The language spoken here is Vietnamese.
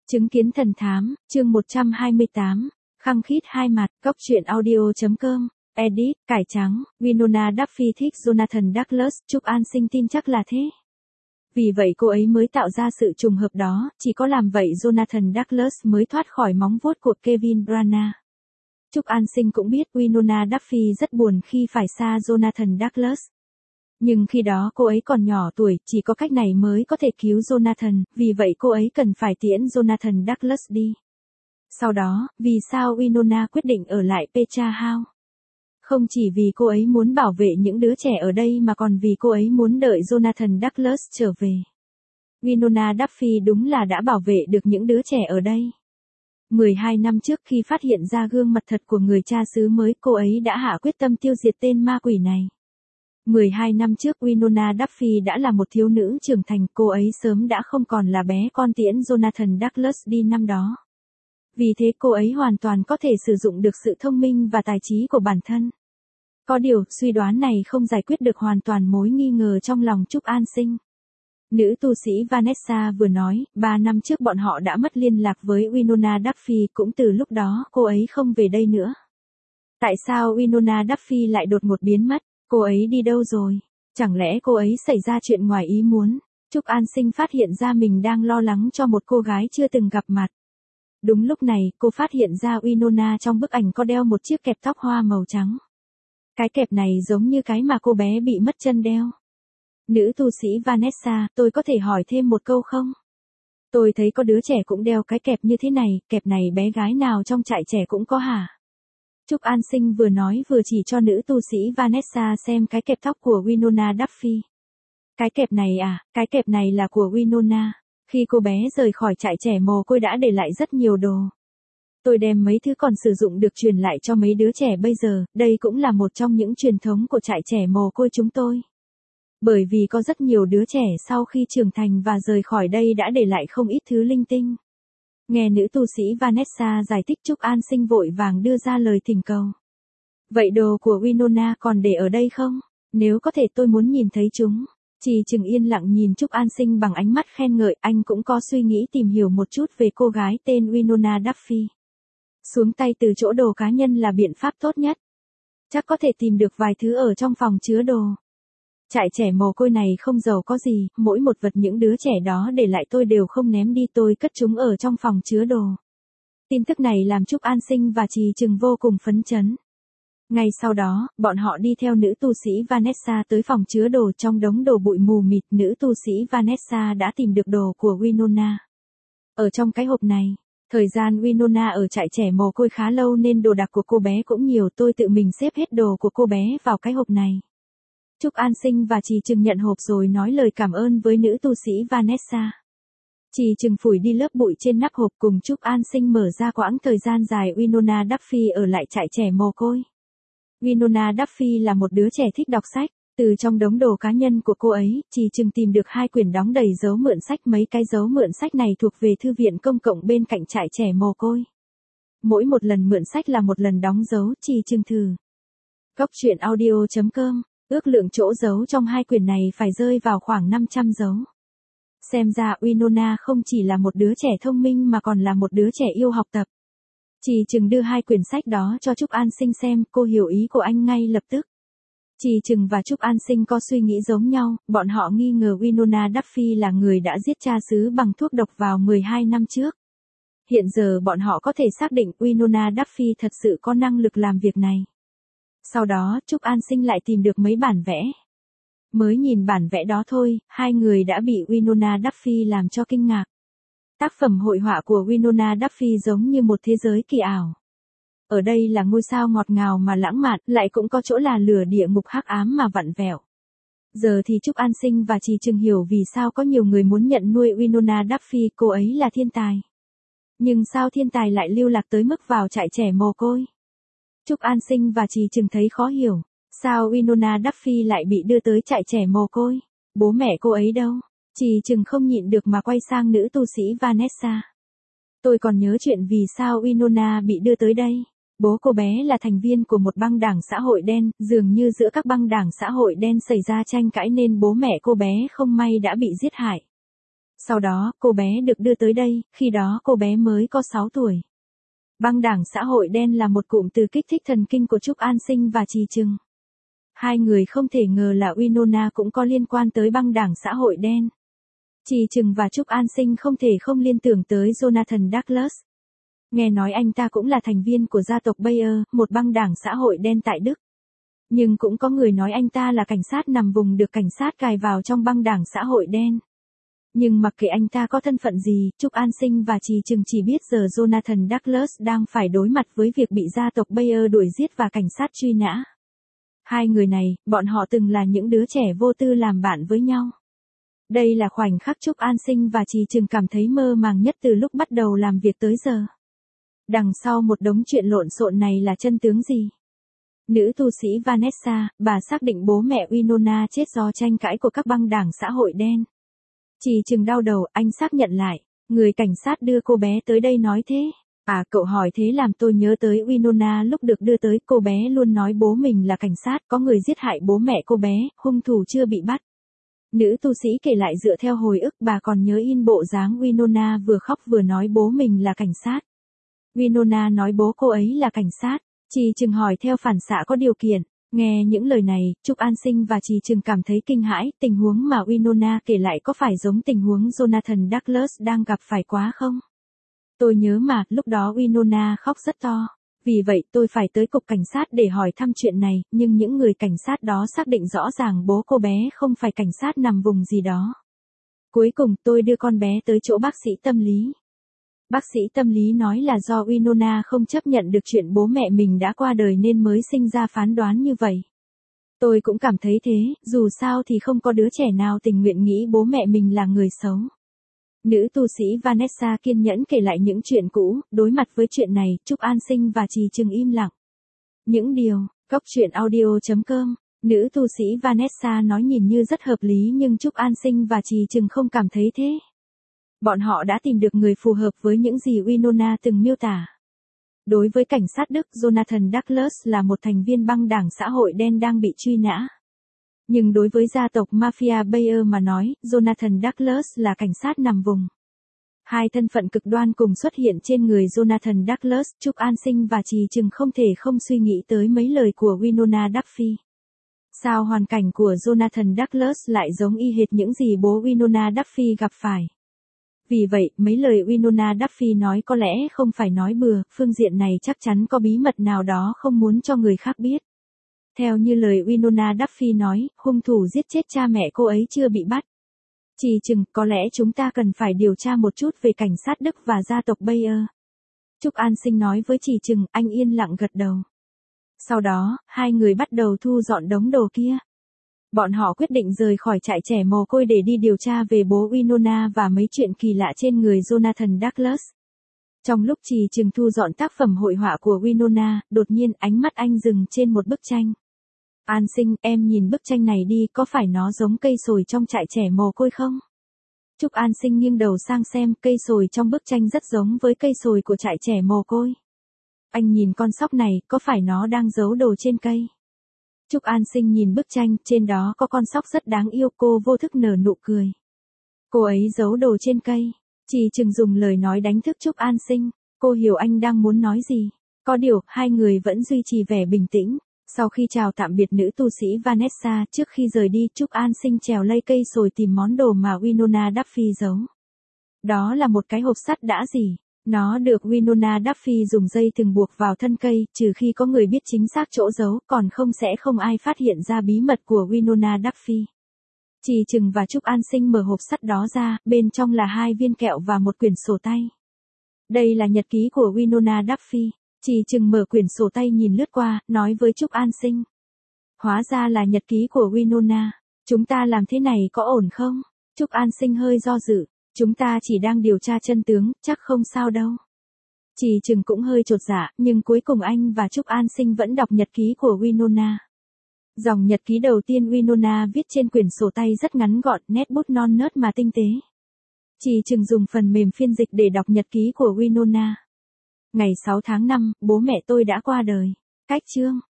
Chứng kiến thần thám, chương 128, khăng khít hai mặt, góc truyện audio.com, edit, cải trắng, Winona Duffy thích Jonathan Douglas, Trúc An Sinh tin chắc là thế. Vì vậy cô ấy mới tạo ra sự trùng hợp đó, chỉ có làm vậy Jonathan Douglas mới thoát khỏi móng vuốt của Kevin Branagh. Trúc An Sinh cũng biết Winona Duffy rất buồn khi phải xa Jonathan Douglas. Nhưng khi đó cô ấy còn nhỏ tuổi, chỉ có cách này mới có thể cứu Jonathan, vì vậy cô ấy cần phải tiễn Jonathan Douglas đi. Sau đó, vì sao Winona quyết định ở lại Petra House? Không chỉ vì cô ấy muốn bảo vệ những đứa trẻ ở đây mà còn vì cô ấy muốn đợi Jonathan Douglas trở về. Winona Duffy đúng là đã bảo vệ được những đứa trẻ ở đây. 12 năm trước khi phát hiện ra gương mặt thật của người cha xứ mới, cô ấy đã hạ quyết tâm tiêu diệt tên ma quỷ này. 12 năm trước Winona Duffy đã là một thiếu nữ trưởng thành, cô ấy sớm đã không còn là bé con tiễn Jonathan Douglas đi năm đó. Vì thế cô ấy hoàn toàn có thể sử dụng được sự thông minh và tài trí của bản thân. Có điều, suy đoán này không giải quyết được hoàn toàn mối nghi ngờ trong lòng Trúc An Sinh. Nữ tu sĩ Vanessa vừa nói, 3 năm trước bọn họ đã mất liên lạc với Winona Duffy, cũng từ lúc đó cô ấy không về đây nữa. Tại sao Winona Duffy lại đột ngột biến mất? Cô ấy đi đâu rồi? Chẳng lẽ cô ấy xảy ra chuyện ngoài ý muốn? Trúc An Sinh phát hiện ra mình đang lo lắng cho một cô gái chưa từng gặp mặt. Đúng lúc này, cô phát hiện ra Winona trong bức ảnh có đeo một chiếc kẹp tóc hoa màu trắng. Cái kẹp này giống như cái mà cô bé bị mất chân đeo. Nữ tu sĩ Vanessa, tôi có thể hỏi thêm một câu không? Tôi thấy có đứa trẻ cũng đeo cái kẹp như thế này, kẹp này bé gái nào trong trại trẻ cũng có hả? Trúc An Sinh vừa nói vừa chỉ cho nữ tu sĩ Vanessa xem cái kẹp tóc của Winona Duffy. Cái kẹp này à, cái kẹp này là của Winona. Khi cô bé rời khỏi trại trẻ mồ côi đã để lại rất nhiều đồ. Tôi đem mấy thứ còn sử dụng được truyền lại cho mấy đứa trẻ bây giờ, đây cũng là một trong những truyền thống của trại trẻ mồ côi chúng tôi. Bởi vì có rất nhiều đứa trẻ sau khi trưởng thành và rời khỏi đây đã để lại không ít thứ linh tinh. Nghe nữ tu sĩ Vanessa giải thích, Trúc An Sinh vội vàng đưa ra lời thỉnh cầu. Vậy đồ của Winona còn để ở đây không? Nếu có thể tôi muốn nhìn thấy chúng. Chỉ chừng yên lặng nhìn Trúc An Sinh bằng ánh mắt khen ngợi, anh cũng có suy nghĩ tìm hiểu một chút về cô gái tên Winona Duffy. Xuống tay từ chỗ đồ cá nhân là biện pháp tốt nhất. Chắc có thể tìm được vài thứ ở trong phòng chứa đồ. Trại trẻ mồ côi này không giàu có gì, mỗi một vật những đứa trẻ đó để lại tôi đều không ném đi, tôi cất chúng ở trong phòng chứa đồ. Tin tức này làm Trúc An Sinh và Trì Trừng vô cùng phấn chấn. Ngay sau đó, bọn họ đi theo nữ tu sĩ Vanessa tới phòng chứa đồ. Trong đống đồ bụi mù mịt, nữ tu sĩ Vanessa đã tìm được đồ của Winona. Ở trong cái hộp này, thời gian Winona ở trại trẻ mồ côi khá lâu nên đồ đạc của cô bé cũng nhiều, tôi tự mình xếp hết đồ của cô bé vào cái hộp này. Trúc An Sinh và Trì Trừng nhận hộp rồi nói lời cảm ơn với nữ tu sĩ Vanessa. Trì Trừng phủi đi lớp bụi trên nắp hộp, cùng Trúc An Sinh mở ra quãng thời gian dài Winona Duffy ở lại trại trẻ mồ côi. Winona Duffy là một đứa trẻ thích đọc sách. Từ trong đống đồ cá nhân của cô ấy, Trì Trừng tìm được 2 quyển đóng đầy dấu mượn sách. Mấy cái dấu mượn sách này thuộc về thư viện công cộng bên cạnh trại trẻ mồ côi. Mỗi một lần mượn sách là một lần đóng dấu. Trì Trừng thử. Góc truyện audio.com. Ước lượng chỗ dấu trong 2 quyển này phải rơi vào khoảng 500 dấu. Xem ra Winona không chỉ là một đứa trẻ thông minh mà còn là một đứa trẻ yêu học tập. Trì Trừng đưa 2 quyển sách đó cho Trúc An Sinh xem, cô hiểu ý của anh ngay lập tức. Trì Trừng và Trúc An Sinh có suy nghĩ giống nhau, bọn họ nghi ngờ Winona Duffy là người đã giết cha xứ bằng thuốc độc vào 12 năm trước. Hiện giờ bọn họ có thể xác định Winona Duffy thật sự có năng lực làm việc này. Sau đó, Trúc An Sinh lại tìm được mấy bản vẽ. Mới nhìn bản vẽ đó thôi, 2 người đã bị Winona Duffy làm cho kinh ngạc. Tác phẩm hội họa của Winona Duffy giống như một thế giới kỳ ảo. Ở đây là ngôi sao ngọt ngào mà lãng mạn, lại cũng có chỗ là lửa địa ngục hắc ám mà vặn vẹo. Giờ thì Trúc An Sinh và Trì Trừng hiểu vì sao có nhiều người muốn nhận nuôi Winona Duffy, cô ấy là thiên tài. Nhưng sao thiên tài lại lưu lạc tới mức vào trại trẻ mồ côi? Trúc An Sinh và Trì Trừng thấy khó hiểu. Sao Winona Duffy lại bị đưa tới trại trẻ mồ côi? Bố mẹ cô ấy đâu? Trì Trừng không nhịn được mà quay sang nữ tu sĩ Vanessa. Tôi còn nhớ chuyện vì sao Winona bị đưa tới đây. Bố cô bé là thành viên của một băng đảng xã hội đen, dường như giữa các băng đảng xã hội đen xảy ra tranh cãi nên bố mẹ cô bé không may đã bị giết hại. Sau đó, cô bé được đưa tới đây, khi đó cô bé mới có 6 tuổi. Băng đảng xã hội đen là một cụm từ kích thích thần kinh của Trúc An Sinh và Trì Trừng. Hai người không thể ngờ là Winona cũng có liên quan tới băng đảng xã hội đen. Trì Trừng và Trúc An Sinh không thể không liên tưởng tới Jonathan Douglas. Nghe nói anh ta cũng là thành viên của gia tộc Bayer, một băng đảng xã hội đen tại Đức. Nhưng cũng có người nói anh ta là cảnh sát nằm vùng được cảnh sát cài vào trong băng đảng xã hội đen. Nhưng mặc kệ anh ta có thân phận gì, Trúc An Sinh và Trì Trừng chỉ biết giờ Jonathan Douglas đang phải đối mặt với việc bị gia tộc Bayer đuổi giết và cảnh sát truy nã. Hai người này, bọn họ từng là những đứa trẻ vô tư làm bạn với nhau. Đây là khoảnh khắc Trúc An Sinh và Trì Trừng cảm thấy mơ màng nhất từ lúc bắt đầu làm việc tới giờ. Đằng sau một đống chuyện lộn xộn này là chân tướng gì? Nữ tu sĩ Vanessa, bà xác định bố mẹ Winona chết do tranh cãi của các băng đảng xã hội đen. Trì Trừng đau đầu, anh xác nhận lại. Người cảnh sát đưa cô bé tới đây nói thế. À, cậu hỏi thế làm tôi nhớ tới Winona lúc được đưa tới, cô bé luôn nói bố mình là cảnh sát, có người giết hại bố mẹ cô bé, hung thủ chưa bị bắt. Nữ tu sĩ kể lại dựa theo hồi ức, bà còn nhớ in bộ dáng Winona vừa khóc vừa nói bố mình là cảnh sát. Winona nói bố cô ấy là cảnh sát. Trì Trừng hỏi theo phản xạ có điều kiện. Nghe những lời này, Trúc An Sinh và Trì Trừng cảm thấy kinh hãi, tình huống mà Winona kể lại có phải giống tình huống Jonathan Douglas đang gặp phải quá không? Tôi nhớ mà, lúc đó Winona khóc rất to. Vì vậy tôi phải tới cục cảnh sát để hỏi thăm chuyện này, nhưng những người cảnh sát đó xác định rõ ràng bố cô bé không phải cảnh sát nằm vùng gì đó. Cuối cùng tôi đưa con bé tới chỗ bác sĩ tâm lý. Bác sĩ tâm lý nói là do Winona không chấp nhận được chuyện bố mẹ mình đã qua đời nên mới sinh ra phán đoán như vậy. Tôi cũng cảm thấy thế, dù sao thì không có đứa trẻ nào tình nguyện nghĩ bố mẹ mình là người xấu. Nữ tu sĩ Vanessa kiên nhẫn kể lại những chuyện cũ, đối mặt với chuyện này, Trúc An Sinh và Trì Trừng im lặng. Những điều, Cốc truyện audio.com, nữ tu sĩ Vanessa nói nhìn như rất hợp lý nhưng Trúc An Sinh và Trì Trừng không cảm thấy thế. Bọn họ đã tìm được người phù hợp với những gì Winona từng miêu tả. Đối với cảnh sát Đức, Jonathan Douglas là một thành viên băng đảng xã hội đen đang bị truy nã. Nhưng đối với gia tộc Mafia Bayer mà nói, Jonathan Douglas là cảnh sát nằm vùng. Hai thân phận cực đoan cùng xuất hiện trên người Jonathan Douglas, Trúc An Sinh và Trì Trừng không thể không suy nghĩ tới mấy lời của Winona Duffy. Sao hoàn cảnh của Jonathan Douglas lại giống y hệt những gì bố Winona Duffy gặp phải? Vì vậy, mấy lời Winona Duffy nói có lẽ không phải nói bừa, phương diện này chắc chắn có bí mật nào đó không muốn cho người khác biết. Theo như lời Winona Duffy nói, hung thủ giết chết cha mẹ cô ấy chưa bị bắt. Trì Trừng, có lẽ chúng ta cần phải điều tra một chút về cảnh sát Đức và gia tộc Bayer. Trúc An Sinh nói với Trì Trừng, anh yên lặng gật đầu. Sau đó, hai người bắt đầu thu dọn đống đồ kia. Bọn họ quyết định rời khỏi trại trẻ mồ côi để đi điều tra về bố Winona và mấy chuyện kỳ lạ trên người Jonathan Douglas. Trong lúc Trì Trừng thu dọn tác phẩm hội họa của Winona, đột nhiên ánh mắt anh dừng trên một bức tranh. An Sinh, em nhìn bức tranh này đi, có phải nó giống cây sồi trong trại trẻ mồ côi không? Trúc An Sinh nghiêng đầu sang xem, cây sồi trong bức tranh rất giống với cây sồi của trại trẻ mồ côi. Anh nhìn con sóc này, có phải nó đang giấu đồ trên cây? Trúc An Sinh nhìn bức tranh, trên đó có con sóc rất đáng yêu, cô vô thức nở nụ cười. Cô ấy giấu đồ trên cây. Trì Trừng dùng lời nói đánh thức Trúc An Sinh. Cô hiểu anh đang muốn nói gì. Có điều, hai người vẫn duy trì vẻ bình tĩnh. Sau khi chào tạm biệt nữ tu sĩ Vanessa, trước khi rời đi, Trúc An Sinh trèo lây cây sồi tìm món đồ mà Winona Duffy giấu. Đó là một cái hộp sắt đã rỉ. Nó được Winona Duffy dùng dây thừng buộc vào thân cây, trừ khi có người biết chính xác chỗ giấu, còn không ai phát hiện ra bí mật của Winona Duffy. Trì Trừng và Trúc An Sinh mở hộp sắt đó ra, bên trong là 2 viên kẹo và một quyển sổ tay. Đây là nhật ký của Winona Duffy. Trì Trừng mở quyển sổ tay nhìn lướt qua, nói với Trúc An Sinh. Hóa ra là nhật ký của Winona. Chúng ta làm thế này có ổn không? Trúc An Sinh hơi do dự. Chúng ta chỉ đang điều tra chân tướng, chắc không sao đâu. Trì Trừng cũng hơi chột dạ, nhưng cuối cùng anh và Trúc An Sinh vẫn đọc nhật ký của Winona. Dòng nhật ký đầu tiên Winona viết trên quyển sổ tay rất ngắn gọn, nét bút non nớt mà tinh tế. Trì Trừng dùng phần mềm phiên dịch để đọc nhật ký của Winona. Ngày 6 tháng 5, bố mẹ tôi đã qua đời. Cách chương